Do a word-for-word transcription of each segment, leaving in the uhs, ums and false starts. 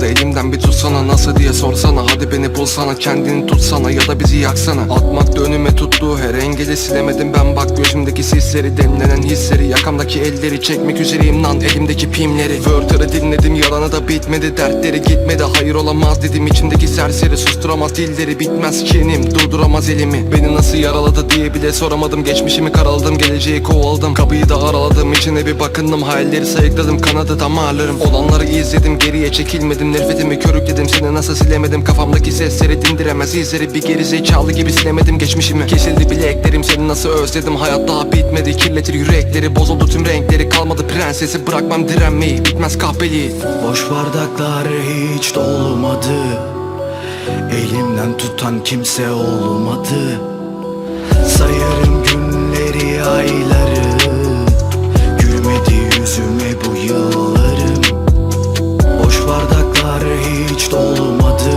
elimden bir tutsana, nasıl diye sorsana. Hadi beni bulsana, kendini tutsana ya da bizi yaksana. Atmakta önüme tuttuğu her engeli silemedim ben, bak gözümdeki sisleri, demlenen hisleri. Yakamdaki elleri çekmek üzereyim lan, elimdeki pimleri. Wörter'ı dinledim, yalanı da bitmedi, dertleri gitmedi. Hayır olamaz dedim, içimdeki serseri susturamaz dilleri. Bitmez kinim, durduramaz elimi. Beni nasıl yaraladı diye bile soramadım. Geçmişimi karaladım, geleceği kovaladım. Kapıyı da araladım, içine bir bakındım. Hayalleri sayıkladım, kanadı damarlarım. Olanları izledim, geriye çekilmedim. Nefretimi körükledim, seni nasıl silemedim. Kafamdaki sesleri dindiremez izleri. Bir gerizekalı gibi silemedim geçmişimi. Kesildi bileklerim, seni nasıl özledim. Hayat daha bitmedi, kirletir yürekleri. Bozuldu tüm renkleri, kalmadı prensesi. Bırakmam direnmeyi, bitmez kahpeliği. Boş bardaklar hiç dolmadı, elimden tutan kimse olmadı. Sayarım günleri, ayları, gülmedi yüzüme bu yıllarım. Boş bardaklar hiç dolmadı,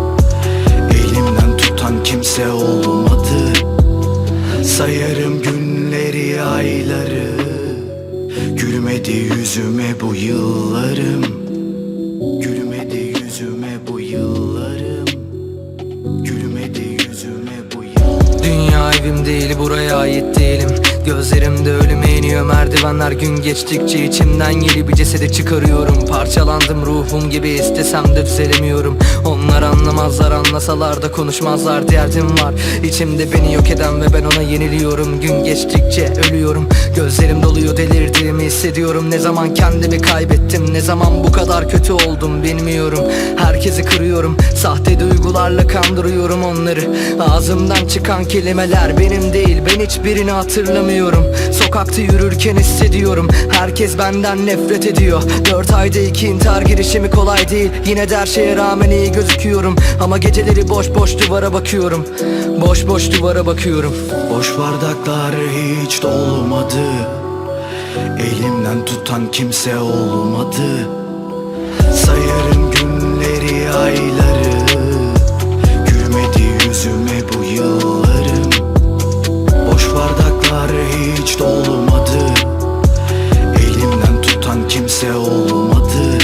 elimden tutan kimse olmadı. Sayarım günleri, ayları, gülmedi yüzüme bu yıllarım. Gülmedi yüzüme bu yıllarım. Gülmedi yüzüme bu yıllarım. Dünya evim değil, buraya ait değilim. Gözlerimde ölüme iniyor merdivenler, gün geçtikçe içimden yeni bir cesedi çıkarıyorum. Parçalandım ruhum gibi, istesem de düzelemiyorum. Onlar anlamazlar, anlasalar da konuşmazlar. Derdim var içimde beni yok eden ve ben ona yeniliyorum. Gün geçtikçe ölüyorum, gözlerim doluyor, delirdiğimi hissediyorum. Ne zaman kendimi kaybettim, ne zaman bu kadar kötü oldum bilmiyorum. Herkesi kırıyorum, sahte duygularla kandırıyorum onları. Ağzımdan çıkan kelimeler benim değil, ben hiçbirini hatırlamıyorum. Sokakta yürürken hissediyorum, herkes benden nefret ediyor. Dört ayda iki intihar girişimi kolay değil. Yine de her şeye rağmen iyi gözüküyorum. Ama geceleri boş boş duvara bakıyorum. Boş boş duvara bakıyorum. Boş bardaklar hiç dolmadı, elimden tutan kimse olmadı. Sayarım günleri, ayları, gülmedi yüzüme bu yıllarım. Boş bardaklar hiç dolmadı, elimden tutan kimse olmadı.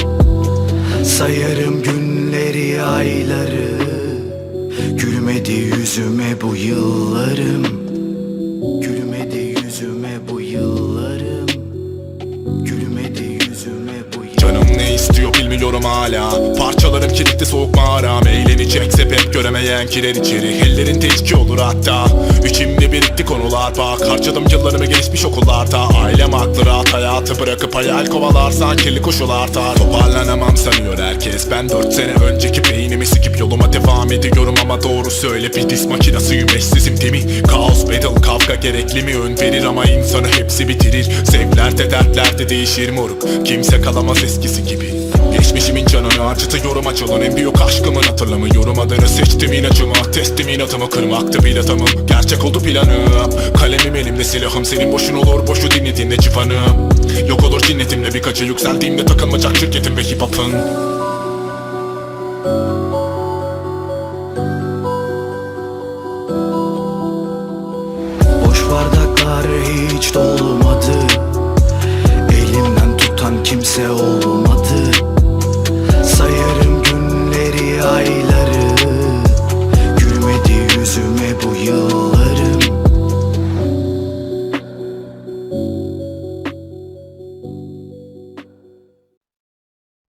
Sayarım günleri, ayları, gülmedi yüzüme bu yıllarım. Gülmedi yüzüme bu yıllarım. Gülmedi yüzüme bu yıllarım. Canım ne istiyor bilmiyorum hala. Parçalarım kilitli soğuk mağaram. Eğlenecek sebep göremeyen girer içeri. Ellerin teşki olur hatta. İçimde birikti konular bak. Harcadım yıllarımı gelişmiş okullarda. Ailem haklı, rahat hayatı bırakıp hayal kovalarsan kirli koşularda. Toparlanamam sanıyor herkes. Ben dört sene önceki beynimi sikip yoluma devam ediyorum. Ama doğru söyle, bir diz makinasıyım, eşsizim değil mi? Kaos battle, kavga gerekli mi? Ön verir ama insanı hepsi bitirir. Zevklerde dertlerde değişir moruk. Kimse kalamaz eskisi gibi. Geçmişimin canını acıtıyorum, açılan en büyük aşkımın hatırlamıyorum. Adını seçtim inacımı, testim inatımı, kırmaktı bir adamım. Gerçek oldu planım, kalemim elimde, silahım senin boşun olur. Boşu dinlediğinde cifanım yok olur, cinnetimle birkaça yükseldiğimde takılmayacak şirketim ve hip hop'ın. Boş bardaklar hiç dolmadı, elimden tutan kimse olmadı.